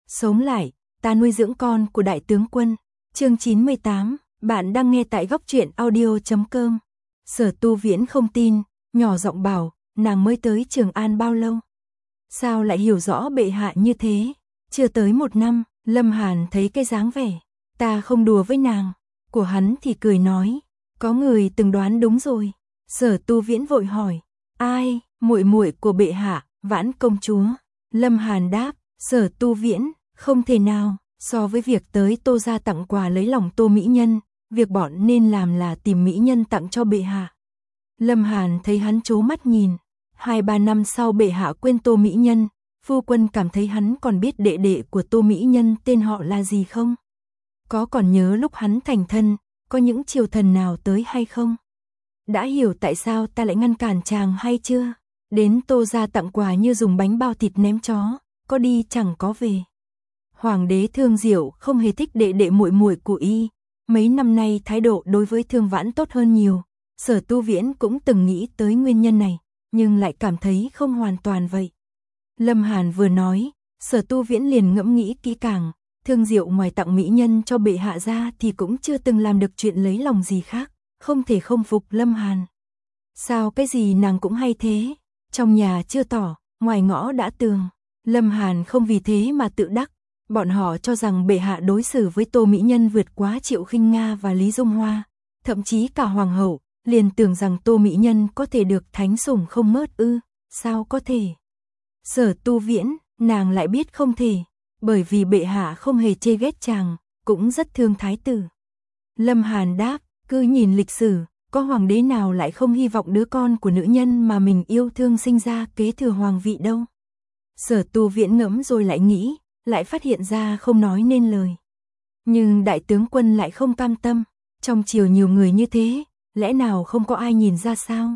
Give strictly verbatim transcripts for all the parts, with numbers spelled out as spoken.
Sống lại, ta nuôi dưỡng con của đại tướng quân. Chương chín mươi tám, bạn đang nghe tại góc truyện audio chấm com. Sở Tu Viễn không tin, nhỏ giọng bảo, nàng mới tới Trường An bao lâu? Sao lại hiểu rõ bệ hạ như thế? Chưa tới một năm. Lâm Hàn thấy cái dáng vẻ, ta không đùa với nàng, của hắn thì cười nói, có người từng đoán đúng rồi. Sở Tu Viễn vội hỏi, ai? Muội muội của bệ hạ, Vãn công chúa. Lâm Hàn đáp, Sở Tu Viễn, không thể nào, so với việc tới Tô gia tặng quà lấy lòng Tô mỹ nhân, việc bọn nên làm là tìm mỹ nhân tặng cho bệ hạ. Lâm Hàn thấy hắn trố mắt nhìn, hai ba năm sau bệ hạ quên Tô mỹ nhân, phu quân cảm thấy hắn còn biết đệ đệ của Tô mỹ nhân tên họ là gì không? Có còn nhớ lúc hắn thành thân, có những triều thần nào tới hay không? Đã hiểu tại sao ta lại ngăn cản chàng hay chưa? Đến Tô gia tặng quà như dùng bánh bao thịt ném chó, có đi chẳng có về. Hoàng đế Thương Diệu không hề thích đệ đệ muội muội của y, mấy năm nay thái độ đối với Thương Vãn tốt hơn nhiều. Sở Tu Viễn cũng từng nghĩ tới nguyên nhân này, nhưng lại cảm thấy không hoàn toàn vậy. Lâm Hàn vừa nói, Sở Tu Viễn liền ngẫm nghĩ kỹ càng, Thương Diệu ngoài tặng mỹ nhân cho bệ hạ ra thì cũng chưa từng làm được chuyện lấy lòng gì khác, không thể không phục Lâm Hàn. Sao cái gì nàng cũng hay thế, trong nhà chưa tỏ, ngoài ngõ đã tường. Lâm Hàn không vì thế mà tự đắc, bọn họ cho rằng bệ hạ đối xử với Tô mỹ nhân vượt quá Triệu Khinh Nga và Lý Dung Hoa, thậm chí cả hoàng hậu, liền tưởng rằng Tô mỹ nhân có thể được thánh sủng không mớt ư, sao có thể? Sở Tu Viễn, nàng lại biết không thể, bởi vì bệ hạ không hề chê ghét chàng, cũng rất thương thái tử. Lâm Hàn đáp, cứ nhìn lịch sử, có hoàng đế nào lại không hy vọng đứa con của nữ nhân mà mình yêu thương sinh ra kế thừa hoàng vị đâu. Sở Tu Viễn ngẫm rồi lại nghĩ, lại phát hiện ra không nói nên lời. Nhưng đại tướng quân lại không cam tâm, trong triều nhiều người như thế, lẽ nào không có ai nhìn ra sao?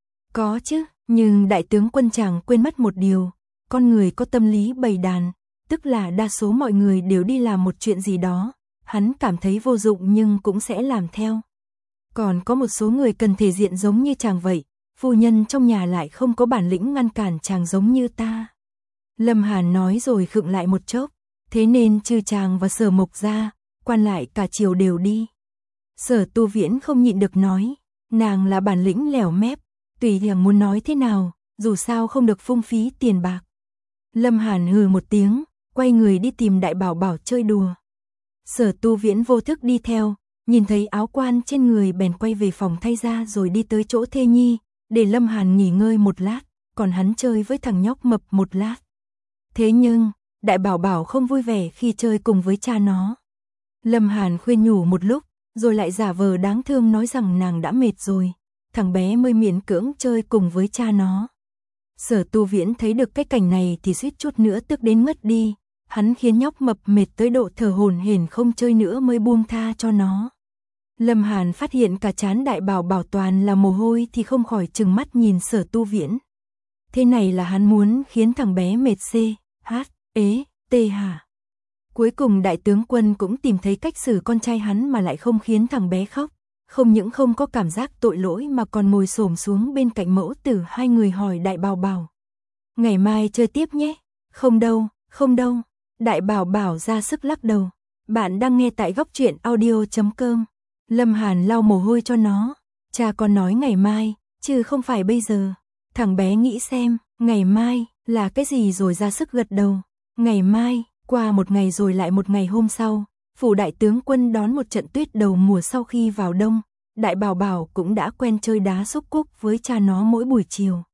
Có chứ, nhưng đại tướng quân chàng quên mất một điều, con người có tâm lý bầy đàn, tức là đa số mọi người đều đi làm một chuyện gì đó, hắn cảm thấy vô dụng nhưng cũng sẽ làm theo. Còn có một số người cần thể diện giống như chàng vậy, phu nhân trong nhà lại không có bản lĩnh ngăn cản chàng giống như ta. Lâm Hàn nói rồi khựng lại một chốc, thế nên trừ chàng và Sở Mộc ra, quan lại cả triều đều đi. Sở Tu Viễn không nhịn được nói, nàng là bản lĩnh lẻo mép, tùy nàng muốn nói thế nào, dù sao không được phung phí tiền bạc. Lâm Hàn hừ một tiếng, quay người đi tìm Đại Bảo Bảo chơi đùa. Sở Tu Viễn vô thức đi theo, nhìn thấy áo quan trên người bèn quay về phòng thay ra rồi đi tới chỗ thê nhi, để Lâm Hàn nghỉ ngơi một lát, còn hắn chơi với thằng nhóc mập một lát. Thế nhưng, Đại Bảo Bảo không vui vẻ khi chơi cùng với cha nó. Lâm Hàn khuyên nhủ một lúc, rồi lại giả vờ đáng thương nói rằng nàng đã mệt rồi, thằng bé mới miễn cưỡng chơi cùng với cha nó. Sở Tu Viễn thấy được cái cảnh này thì suýt chút nữa tức đến ngất đi, hắn khiến nhóc mập mệt tới độ thở hổn hển không chơi nữa mới buông tha cho nó. Lâm Hàn phát hiện cả trán Đại Bảo Bảo toàn là mồ hôi thì không khỏi trừng mắt nhìn Sở Tu Viễn. Thế này là hắn muốn khiến thằng bé mệt xê, hát, ế, tê hả? Cuối cùng đại tướng quân cũng tìm thấy cách xử con trai hắn mà lại không khiến thằng bé khóc, không những không có cảm giác tội lỗi mà còn ngồi xổm xuống bên cạnh mẫu tử hai người hỏi Đại Bảo Bảo. Ngày mai chơi tiếp nhé. Không đâu, không đâu. Đại Bảo Bảo ra sức lắc đầu. Bạn đang nghe tại góc truyện audio chấm com. Lâm Hàn lau mồ hôi cho nó. Cha con nói ngày mai, chứ không phải bây giờ. Thằng bé nghĩ xem, ngày mai là cái gì rồi ra sức gật đầu. Ngày mai, qua một ngày rồi lại một ngày hôm sau, phủ đại tướng quân đón một trận tuyết đầu mùa sau khi vào đông. Đại Bảo Bảo cũng đã quen chơi đá xúc cúc với cha nó mỗi buổi chiều.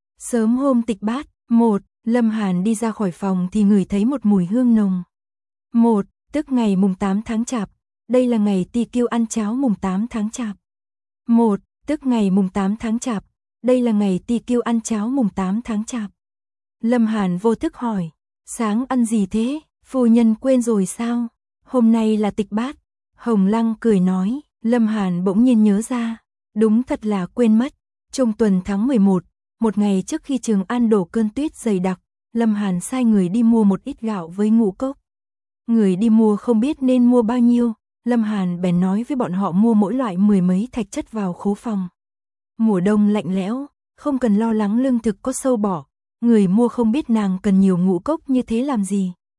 Sớm hôm tịch bát, một, Lâm Hàn đi ra khỏi phòng thì ngửi thấy một mùi hương nồng. Một, tức ngày mùng tám tháng Chạp, đây là ngày Ti Kiêu ăn cháo mùng tám tháng Chạp. Một, tức ngày mùng tám tháng Chạp, đây là ngày Ti Kiêu ăn cháo mùng tám tháng Chạp. Lâm Hàn vô thức hỏi, sáng ăn gì thế, phu nhân quên rồi sao? Hôm nay là tịch bát. Hồng Lăng cười nói, Lâm Hàn bỗng nhiên nhớ ra, đúng thật là quên mất. Trung tuần tháng mười một, một ngày trước khi Trường An đổ cơn tuyết dày đặc, Lâm Hàn sai người đi mua một ít gạo với ngũ cốc. Người đi mua không biết nên mua bao nhiêu, Lâm Hàn bèn nói với bọn họ mua mỗi loại mười mấy thạch chất vào khố phòng. Mùa đông lạnh lẽo, không cần lo lắng lương thực có sâu bọ, người mua không biết nàng cần nhiều ngũ cốc như thế làm gì,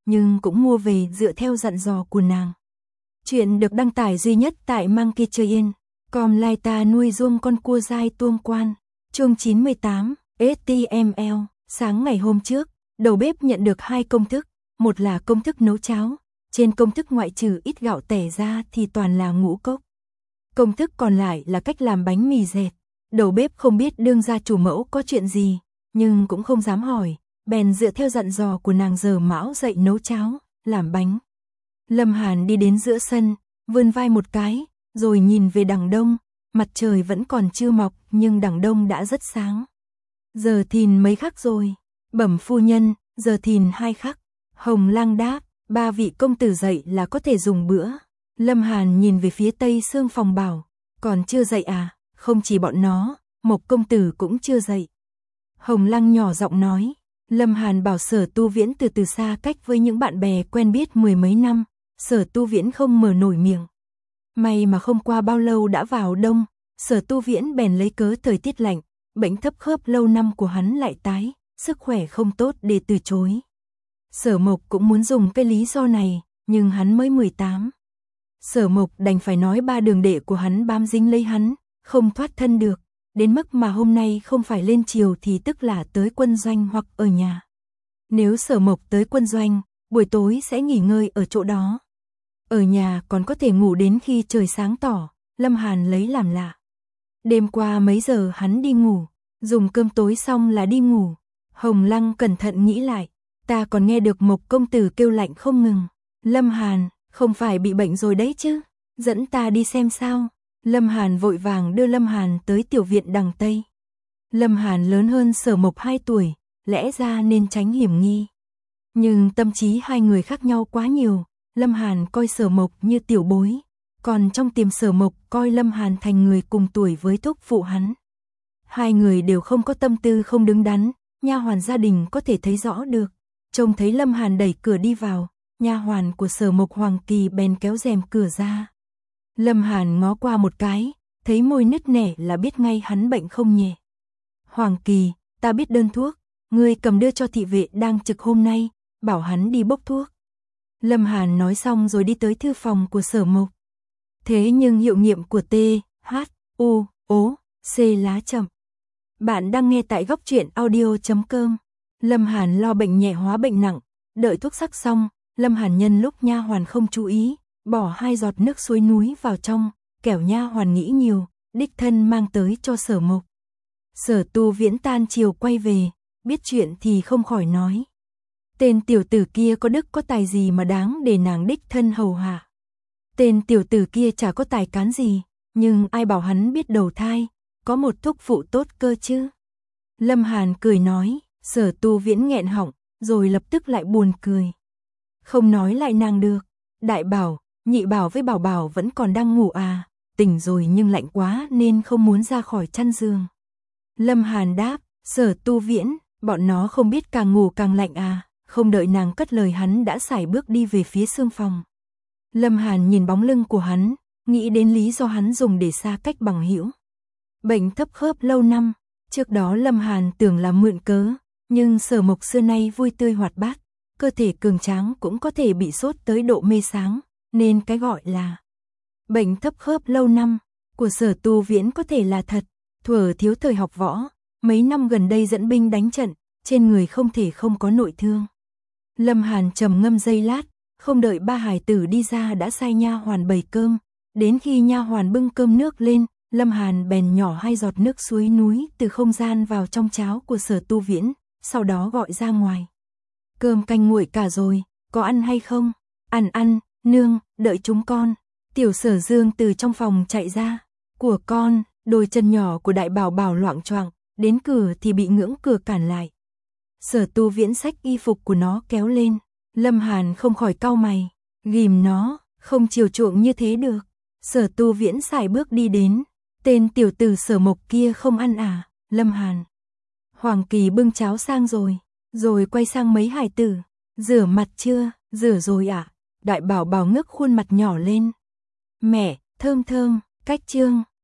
nhưng cũng mua về dựa theo dặn dò của nàng. Chuyện được đăng tải duy nhất tại Monkey Chơi Yên. Com lai ta nuôi ruông con cua dai tuông quan. Chương chín mươi tám, ếch ti em lờ. Sáng ngày hôm trước, đầu bếp nhận được hai công thức. Một là công thức nấu cháo. Trên công thức ngoại trừ ít gạo tẻ ra thì toàn là ngũ cốc. Công thức còn lại là cách làm bánh mì dẹt. Đầu bếp không biết đương gia chủ mẫu có chuyện gì, nhưng cũng không dám hỏi, bèn dựa theo dặn dò của nàng giờ mão dậy nấu cháo, làm bánh. Lâm Hàn đi đến giữa sân, vươn vai một cái, rồi nhìn về đằng đông, mặt trời vẫn còn chưa mọc nhưng đằng đông đã rất sáng. Giờ thìn mấy khắc rồi? Bẩm phu nhân, giờ thìn hai khắc. Hồng Lang đáp, ba vị công tử dậy là có thể dùng bữa. Lâm Hàn nhìn về phía tây xương phòng bảo, còn chưa dậy à? Không chỉ bọn nó, Mộc công tử cũng chưa dậy. Hồng Lăng nhỏ giọng nói. Lâm Hàn bảo Sở Tu Viễn từ từ xa cách với những bạn bè quen biết mười mấy năm, Sở Tu Viễn không mở nổi miệng. May mà không qua bao lâu đã vào đông, Sở Tu Viễn bèn lấy cớ thời tiết lạnh, bệnh thấp khớp lâu năm của hắn lại tái, sức khỏe không tốt để từ chối. Sở Mộc cũng muốn dùng cái lý do này, nhưng hắn mới mười tám. Sở Mộc đành phải nói ba đường đệ của hắn bám dính lấy hắn, không thoát thân được, đến mức mà hôm nay không phải lên chiều thì tức là tới quân doanh hoặc ở nhà. Nếu Sở Mộc tới quân doanh, buổi tối sẽ nghỉ ngơi ở chỗ đó. Ở nhà còn có thể ngủ đến khi trời sáng tỏ, Lâm Hàn lấy làm lạ. Đêm qua mấy giờ hắn đi ngủ, dùng cơm tối xong là đi ngủ. Hồng Lăng cẩn thận nghĩ lại, ta còn nghe được Mộc công tử kêu lạnh không ngừng. Lâm Hàn, không phải bị bệnh rồi đấy chứ, dẫn ta đi xem sao. Lâm Hàn vội vàng đưa Lâm Hàn tới tiểu viện đằng Tây. Lâm Hàn lớn hơn Sở Mộc hai tuổi, lẽ ra nên tránh hiểm nghi. Nhưng tâm trí hai người khác nhau quá nhiều, Lâm Hàn coi Sở Mộc như tiểu bối, còn trong tiềm Sở Mộc coi Lâm Hàn thành người cùng tuổi với thúc phụ hắn. Hai người đều không có tâm tư không đứng đắn, nha hoàn gia đình có thể thấy rõ được. Trông thấy Lâm Hàn đẩy cửa đi vào, nha hoàn của Sở Mộc Hoàng Kỳ bèn kéo rèm cửa ra. Lâm Hàn ngó qua một cái, thấy môi nứt nẻ là biết ngay hắn bệnh không nhẹ. Hoàng Kỳ, ta biết đơn thuốc, ngươi cầm đưa cho thị vệ đang trực hôm nay, bảo hắn đi bốc thuốc. Lâm Hàn nói xong rồi đi tới thư phòng của Sở Mộc. Thế nhưng hiệu nghiệm của T, H, U, O, C lá chậm. Bạn đang nghe tại góc truyện audio chấm com. Lâm Hàn lo bệnh nhẹ hóa bệnh nặng, đợi thuốc sắc xong, Lâm Hàn nhân lúc nha hoàn không chú ý, bỏ hai giọt nước suối núi vào trong, kẻo nha hoàn nghĩ nhiều, đích thân mang tới cho Sở Mộc. Sở Tu Viễn tan chiều quay về, biết chuyện thì không khỏi nói. Tên tiểu tử kia có đức có tài gì mà đáng để nàng đích thân hầu hạ. Tên tiểu tử kia chả có tài cán gì, nhưng ai bảo hắn biết đầu thai, có một thúc phụ tốt cơ chứ. Lâm Hàn cười nói, Sở Tu Viễn nghẹn họng, rồi lập tức lại buồn cười. Không nói lại nàng được, đại bảo, nhị bảo với bảo bảo vẫn còn đang ngủ à, tỉnh rồi nhưng lạnh quá nên không muốn ra khỏi chăn giường. Lâm Hàn đáp, Sở Tu Viễn, bọn nó không biết càng ngủ càng lạnh à, không đợi nàng cất lời hắn đã sải bước đi về phía xương phòng. Lâm Hàn nhìn bóng lưng của hắn, nghĩ đến lý do hắn dùng để xa cách bằng hữu. Bệnh thấp khớp lâu năm, trước đó Lâm Hàn tưởng là mượn cớ, nhưng Sở Mộc xưa nay vui tươi hoạt bát, cơ thể cường tráng cũng có thể bị sốt tới độ mê sáng, nên cái gọi là bệnh thấp khớp lâu năm của Sở Tu Viễn có thể là thật. Thuở thiếu thời học võ, mấy năm gần đây dẫn binh đánh trận, trên người không thể không có nội thương. Lâm Hàn trầm ngâm giây lát, không đợi ba hài tử đi ra đã sai nha hoàn bày cơm, đến khi nha hoàn bưng cơm nước lên, Lâm Hàn bèn nhỏ hai giọt nước suối núi từ không gian vào trong cháo của Sở Tu Viễn, sau đó gọi ra ngoài. Cơm canh nguội cả rồi, có ăn hay không? Ăn ăn, nương, đợi chúng con. Tiểu Sở Dương từ trong phòng chạy ra. Của con, đôi chân nhỏ của đại bảo bảo loạng choạng, đến cửa thì bị ngưỡng cửa cản lại. Sở Tu Viễn xách y phục của nó kéo lên. Lâm Hàn không khỏi cau mày, ghìm nó, không chiều chuộng như thế được. Sở Tu Viễn sải bước đi đến. Tên tiểu tử Sở Mộc kia không ăn à? Lâm Hàn. Hoàng Kỳ bưng cháo sang rồi, rồi quay sang mấy hài tử. Rửa mặt chưa? Rửa rồi ạ. À? Đại bảo bảo ngước khuôn mặt nhỏ lên. Mẹ, thơm thơm, cách chương.